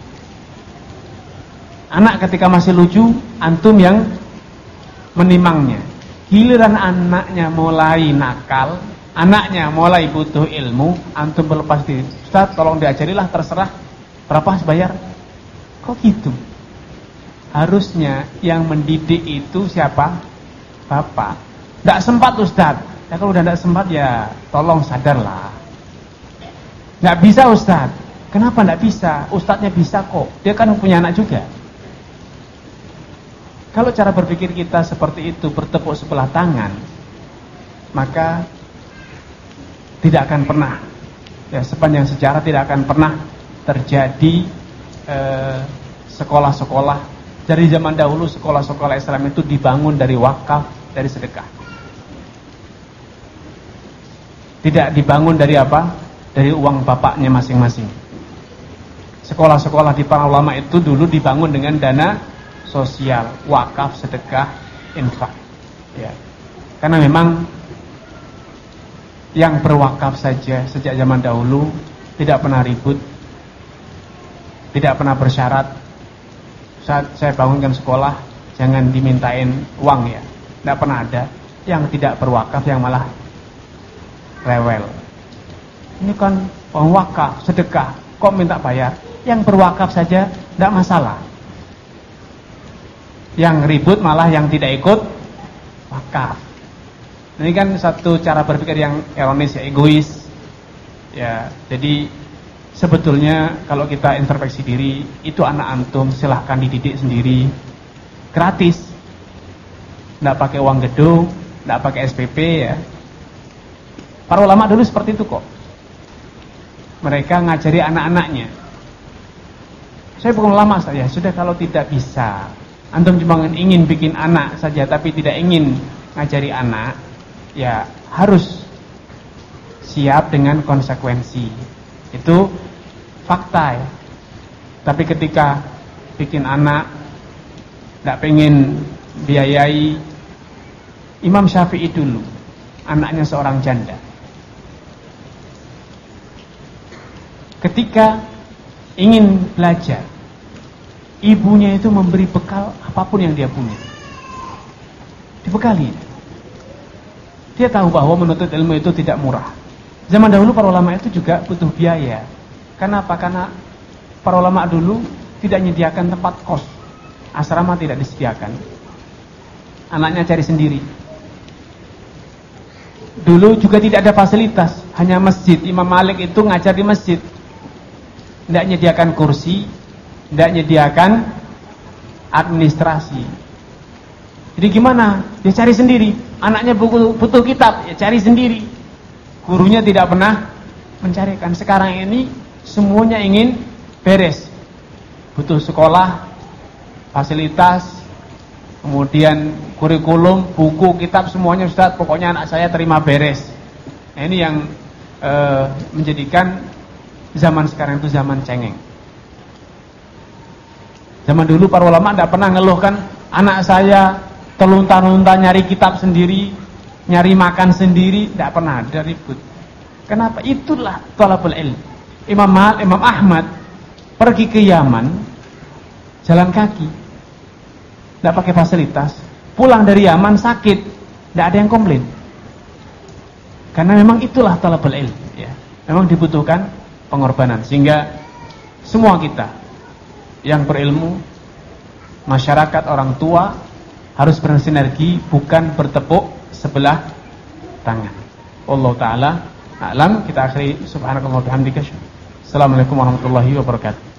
Anak ketika masih lucu, antum yang menimangnya. Giliran anaknya mulai nakal, anaknya mulai butuh ilmu, antum berlepas diri. Ustaz, tolong diajarilah, terserah. Berapa bayar? Kok gitu? Harusnya yang mendidik itu siapa? Bapak. Tidak sempat Ustaz. Ya kalau udah tidak sempat ya tolong sadarlah. Tidak bisa Ustaz. Kenapa tidak bisa? Ustaznya bisa kok. Dia kan punya anak juga. Kalau cara berpikir kita seperti itu, bertepuk sebelah tangan, maka tidak akan pernah, ya sepanjang sejarah tidak akan pernah terjadi sekolah-sekolah. Eh, dari zaman dahulu sekolah-sekolah Islam itu dibangun dari wakaf, dari sedekah. Tidak dibangun dari apa? Dari uang bapaknya masing-masing. Sekolah-sekolah di para ulama itu dulu dibangun dengan dana sosial, wakaf, sedekah, infak. Ya. Karena memang yang berwakaf saja sejak zaman dahulu tidak pernah ribut, tidak pernah bersyarat. Saat saya bangunkan sekolah, jangan dimintain uang ya. Tidak pernah ada. Yang tidak berwakaf yang malah rewel. Ini kan uang wakaf, sedekah, kok minta bayar? Yang berwakaf saja tidak masalah. Yang ribut malah yang tidak ikut wakaf. Ini kan satu cara berpikir yang ironis ya, egois. Ya, jadi sebetulnya kalau kita introspeksi diri, itu anak antum silahkan dididik sendiri, gratis. Tidak pakai uang gedung, tidak pakai S P P ya. Para ulama dulu seperti itu kok. Mereka ngajari anak-anaknya. Saya bukan ulama saja, sudah kalau tidak bisa, antum cuma ingin bikin anak saja tapi tidak ingin ngajari anak, ya harus siap dengan konsekuensi. Itu fakta ya. Tapi ketika bikin anak tidak pengen biayai, Imam Syafi'i dulu anaknya seorang janda. Ketika ingin belajar, ibunya itu memberi bekal apapun yang dia punya. Dibekali. Dia tahu bahwa menuntut ilmu itu tidak murah. Zaman dahulu para ulama itu juga butuh biaya. Kenapa? Karena para ulama dulu tidak menyediakan tempat kos. Asrama tidak disediakan. anaknya cari sendiri. Dulu juga tidak ada fasilitas, hanya masjid. Imam Malik itu ngajar di masjid, tidak menyediakan kursi, tidak menyediakan administrasi. Jadi gimana? Dia cari sendiri. Anaknya butuh, butuh kitab, ya cari sendiri. Gurunya tidak pernah mencarikan. Sekarang ini semuanya ingin beres. Butuh sekolah, fasilitas, kemudian kurikulum, buku, kitab, semuanya Ustaz, pokoknya anak saya terima beres. Nah, ini yang e, menjadikan zaman sekarang itu zaman cengeng. Zaman dulu para ulama tidak pernah ngeluhkan anak saya telunta-lunta nyari kitab sendiri, nyari makan sendiri, tidak pernah ada ribut. Kenapa? Itulah thalabul ilm. Imam Mal, Imam Ahmad pergi ke Yaman jalan kaki, tidak pakai fasilitas. Pulang dari Yaman sakit, tidak ada yang komplain. Karena memang itulah thalabul ilm, ya. Memang dibutuhkan pengorbanan, sehingga semua kita yang berilmu, masyarakat, orang tua harus bersinergi, bukan bertepuk sebelah tangan. Allah taala a'lam. Kita akhiri subhanakallah wa bihamdika. Assalamualaikum warahmatullahi wabarakatuh.